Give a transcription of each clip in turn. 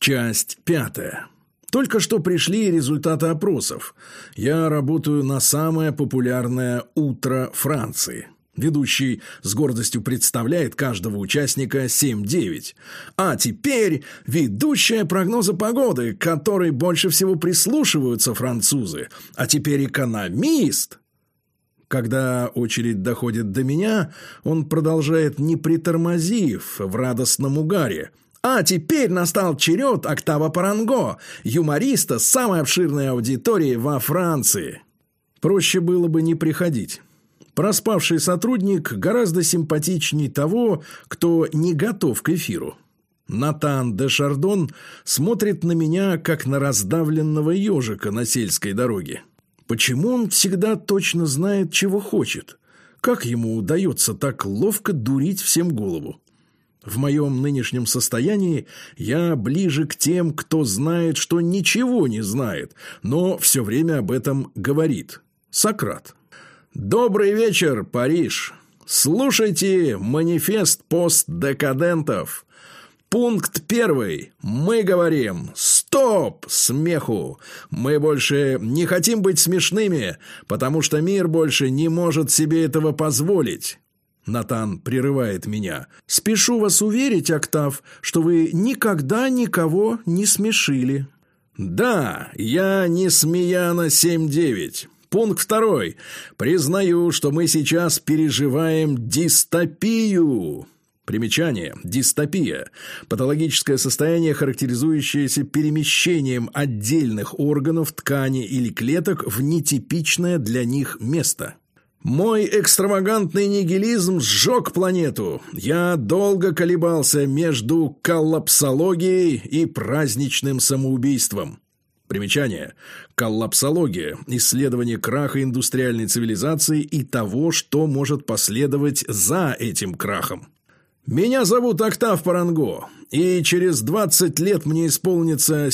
Часть 5. Только что пришли результаты опросов. Я работаю на самое популярное «Утро Франции». Ведущий с гордостью представляет каждого участника 7-9. А теперь ведущая прогноза погоды, к которой больше всего прислушиваются французы. А теперь экономист. Когда очередь доходит до меня, он продолжает, не притормозив, в радостном угаре. А теперь настал черед Октава Паранго, юмориста с самой обширной аудиторией во Франции. Проще было бы не приходить. Проспавший сотрудник гораздо симпатичней того, кто не готов к эфиру. Натан де Шардон смотрит на меня, как на раздавленного ежика на сельской дороге. Почему он всегда точно знает, чего хочет? Как ему удается так ловко дурить всем голову? В моем нынешнем состоянии я ближе к тем, кто знает, что ничего не знает, но все время об этом говорит. Сократ. Добрый вечер, Париж. Слушайте манифест постдекадентов. Пункт 1. Мы говорим «Стоп!» смеху. Мы больше не хотим быть смешными, потому что мир больше не может себе этого позволить. Натан прерывает меня. «Спешу вас уверить, Октав, что вы никогда никого не смешили». «Да, я не смеяна 7-9. Пункт 2. Признаю, что мы сейчас переживаем дистопию». Примечание. Дистопия. Патологическое состояние, характеризующееся перемещением отдельных органов, ткани или клеток в нетипичное для них место. Мой экстравагантный нигилизм сжег планету. Я долго колебался между коллапсологией и праздничным самоубийством. Примечание. Коллапсология – исследование краха индустриальной цивилизации и того, что может последовать за этим крахом. Меня зовут Октав Паранго, и через 20 лет мне исполнится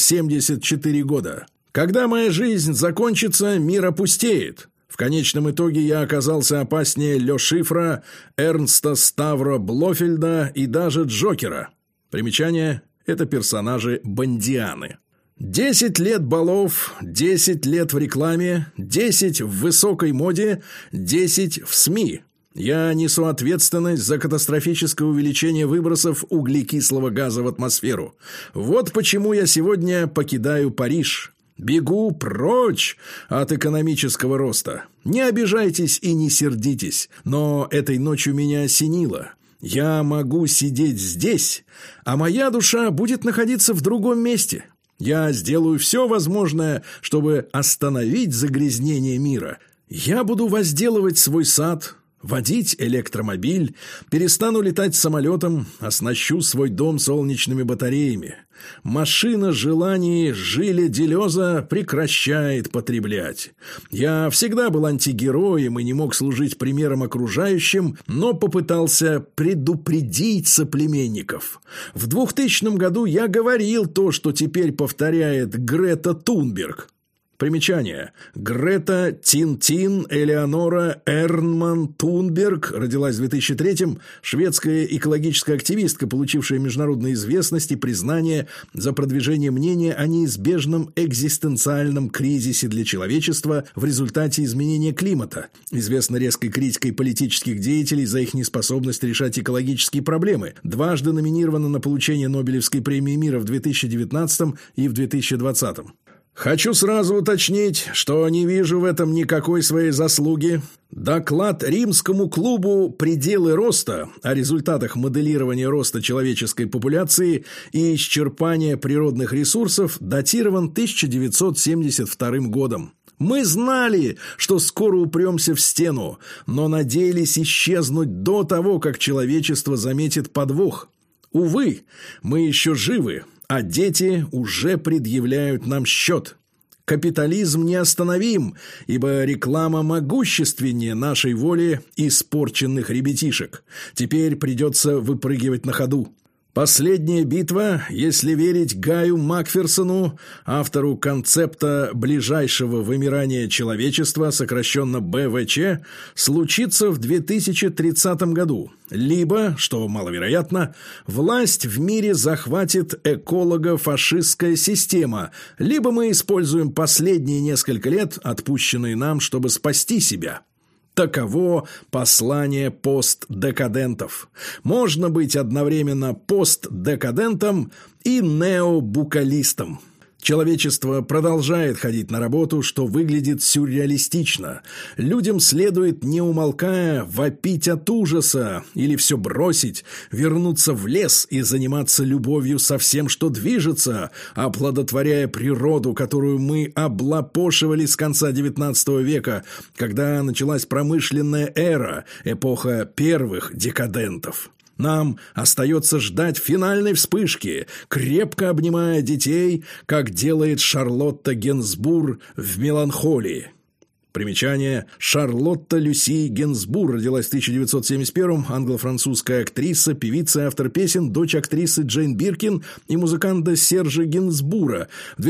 74 года. Когда моя жизнь закончится, мир опустеет. В конечном итоге я оказался опаснее Ле Шифра, Эрнста Ставро Блофельда и даже Джокера. Примечание – это персонажи Бондианы. 10 лет балов, 10 лет в рекламе, 10 в высокой моде, 10 в СМИ. Я несу ответственность за катастрофическое увеличение выбросов углекислого газа в атмосферу. Вот почему я сегодня покидаю Париж. Бегу прочь от экономического роста. Не обижайтесь и не сердитесь, но этой ночью меня осенило. Я могу сидеть здесь, а моя душа будет находиться в другом месте. Я сделаю все возможное, чтобы остановить загрязнение мира. Я буду возделывать свой сад, водить электромобиль, перестану летать самолетом, оснащу свой дом солнечными батареями. Машина желаний Жиля Делеза прекращает потреблять. Я всегда был антигероем и не мог служить примером окружающим, но попытался предупредить соплеменников. В 2000 году я говорил то, что теперь повторяет Грета Тунберг. Примечание. Грета Тинтин Элеонора Эрнман Тунберг родилась в 2003-м, шведская экологическая активистка, получившая международную известность и признание за продвижение мнения о неизбежном экзистенциальном кризисе для человечества в результате изменения климата. Известна резкой критикой политических деятелей за их неспособность решать экологические проблемы. Дважды номинирована на получение Нобелевской премии мира в 2019 и в 2020. Хочу сразу уточнить, что не вижу в этом никакой своей заслуги. Доклад Римскому клубу «Пределы роста» о результатах моделирования роста человеческой популяции и исчерпания природных ресурсов датирован 1972 годом. Мы знали, что скоро упремся в стену, но надеялись исчезнуть до того, как человечество заметит подвох. Увы, мы еще живы. А дети уже предъявляют нам счет. Капитализм неостановим, ибо реклама могущественнее нашей воли испорченных ребятишек. Теперь придется выпрыгивать на ходу. Последняя битва, если верить Гаю Макферсону, автору концепта ближайшего вымирания человечества, сокращенно БВЧ, случится в 2030 году. Либо, что маловероятно, власть в мире захватит эколого-фашистская система, либо мы используем последние несколько лет, отпущенные нам, чтобы спасти себя. Таково послание постдекадентов. Можно быть одновременно постдекадентом и необукалистом. Человечество продолжает ходить на работу, что выглядит сюрреалистично. Людям следует, не умолкая, вопить от ужаса или все бросить, вернуться в лес и заниматься любовью со всем, что движется, оплодотворяя природу, которую мы облапошивали с конца XIX века, когда началась промышленная эра, эпоха первых декадентов. Нам остается ждать финальной вспышки, крепко обнимая детей, как делает Шарлотта Генсбур в «Меланхолии». Примечание. Шарлотта Люси Генсбур родилась в 1971-м, англо-французская актриса, певица и автор песен, дочь актрисы Джейн Биркин и музыканта Сержа Генсбура. В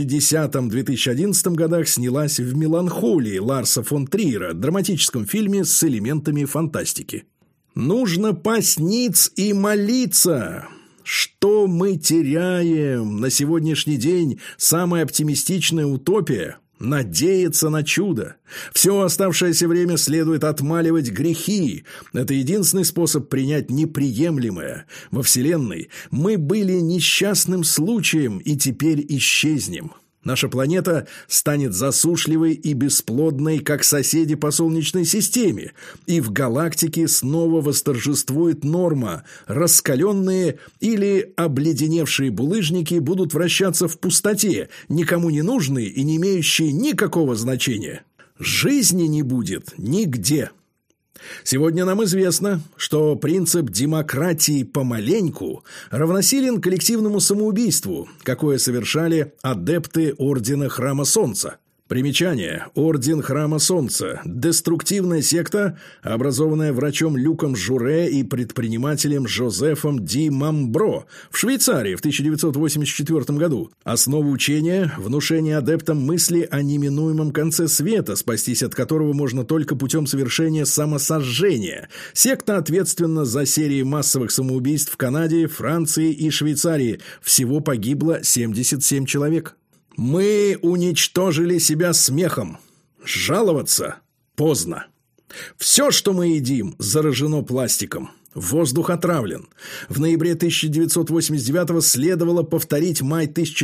2010-2011 годах снялась в «Меланхолии» Ларса фон Триера, драматическом фильме с элементами фантастики. Нужно пасть ниц и молиться. Что мы теряем? На сегодняшний день самая оптимистичная утопия – надеяться на чудо. Все оставшееся время следует отмаливать грехи. Это единственный способ принять неприемлемое. Во Вселенной мы были несчастным случаем и теперь исчезнем. Наша планета станет засушливой и бесплодной, как соседи по Солнечной системе, и в галактике снова восторжествует норма. Раскаленные или обледеневшие булыжники будут вращаться в пустоте, никому не нужные и не имеющие никакого значения. Жизни не будет нигде. Сегодня нам известно, что принцип демократии помаленьку равносилен коллективному самоубийству, какое совершали адепты Ордена Храма Солнца. Примечание. Орден Храма Солнца – деструктивная секта, образованная врачом Люком Журе и предпринимателем Жозефом Ди Мамбро в Швейцарии в 1984 году. Основа учения – внушение адептам мысли о неминуемом конце света, спастись от которого можно только путем совершения самосожжения. Секта ответственна за серии массовых самоубийств в Канаде, Франции и Швейцарии. Всего погибло 77 человек. Мы уничтожили себя смехом. Жаловаться поздно. Все, что мы едим, заражено пластиком. Воздух отравлен. В ноябре 1989-го следовало повторить май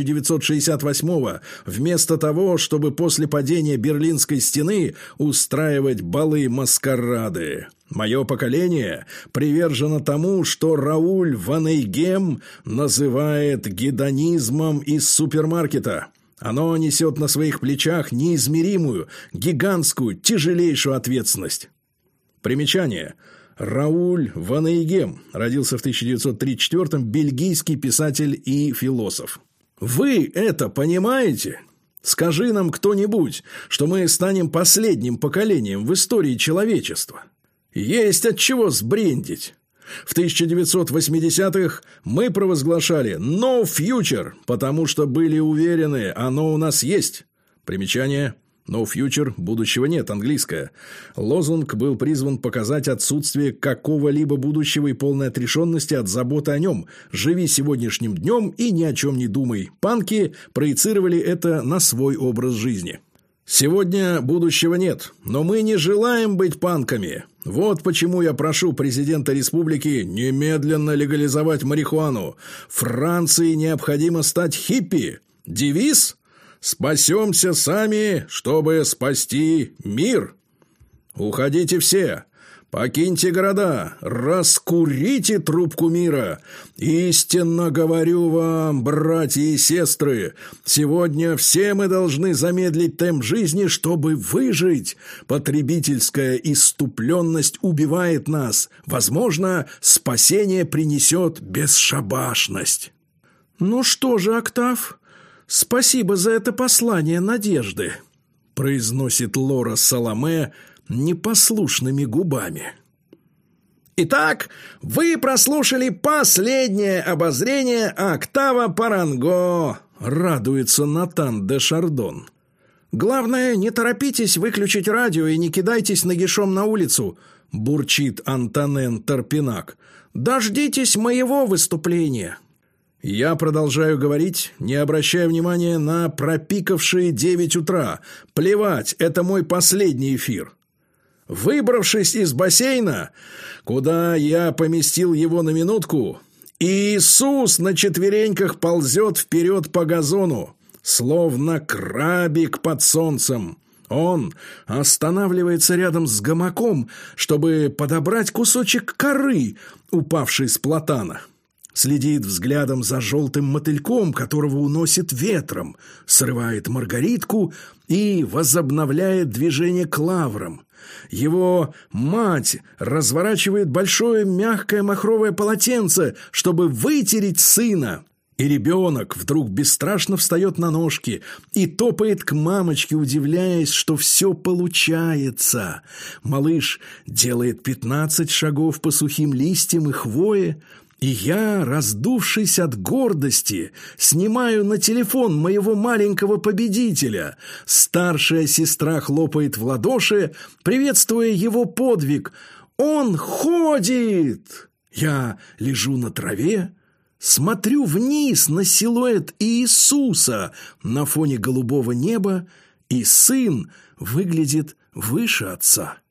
1968-го, вместо того, чтобы после падения Берлинской стены устраивать балы-маскарады. Мое поколение привержено тому, что Рауль ван Эйгем называет гедонизмом из супермаркета. Оно несет на своих плечах неизмеримую, гигантскую, тяжелейшую ответственность. Примечание. Рауль ван Эйгем родился в 1934-м, бельгийский писатель и философ. Вы это понимаете? Скажи нам кто-нибудь, что мы станем последним поколением в истории человечества. Есть от чего сбрендить. В 1980-х мы провозглашали «No future», потому что были уверены, оно у нас есть. Примечание. «No future» – будущего нет, английское. Лозунг был призван показать отсутствие какого-либо будущего и полной отрешенности от заботы о нем. «Живи сегодняшним днем и ни о чем не думай». Панки проецировали это на свой образ жизни. Сегодня будущего нет, но мы не желаем быть панками. Вот почему я прошу президента республики немедленно легализовать марихуану. Франции необходимо стать хиппи. Девиз – «Спасемся сами, чтобы спасти мир». Уходите все. Покиньте города, раскурите трубку мира. Истинно говорю вам, братья и сестры, сегодня все мы должны замедлить темп жизни, чтобы выжить. Потребительская исступленность убивает нас. Возможно, спасение принесет бесшабашность. Ну что же, Октав, спасибо за это послание надежды, произносит Лора Саломе непослушными губами. Итак, вы прослушали последнее обозрение «Октава Паранго», радуется Натан де Шардон. «Главное, не торопитесь выключить радио и не кидайтесь нагишом на улицу», бурчит Антонен Тарпинак. «Дождитесь моего выступления». Я продолжаю говорить, не обращая внимания на пропикавшие 9 утра. Плевать, это мой последний эфир. Выбравшись из бассейна, куда я поместил его на минутку, Иисус на четвереньках ползет вперед по газону, словно крабик под солнцем. Он останавливается рядом с гамаком, чтобы подобрать кусочек коры, упавший с платана. Следит взглядом за желтым мотыльком, которого уносит ветром, срывает маргаритку и возобновляет движение к лаврам. Его мать разворачивает большое мягкое махровое полотенце, чтобы вытереть сына. И ребенок вдруг бесстрашно встает на ножки и топает к мамочке, удивляясь, что все получается. Малыш делает 15 шагов по сухим листьям и хвое, и я, раздувшись от гордости, снимаю на телефон моего маленького победителя. Старшая сестра хлопает в ладоши, приветствуя его подвиг. «Он ходит!» Я лежу на траве, смотрю вниз на силуэт Иисуса на фоне голубого неба, и сын выглядит выше отца.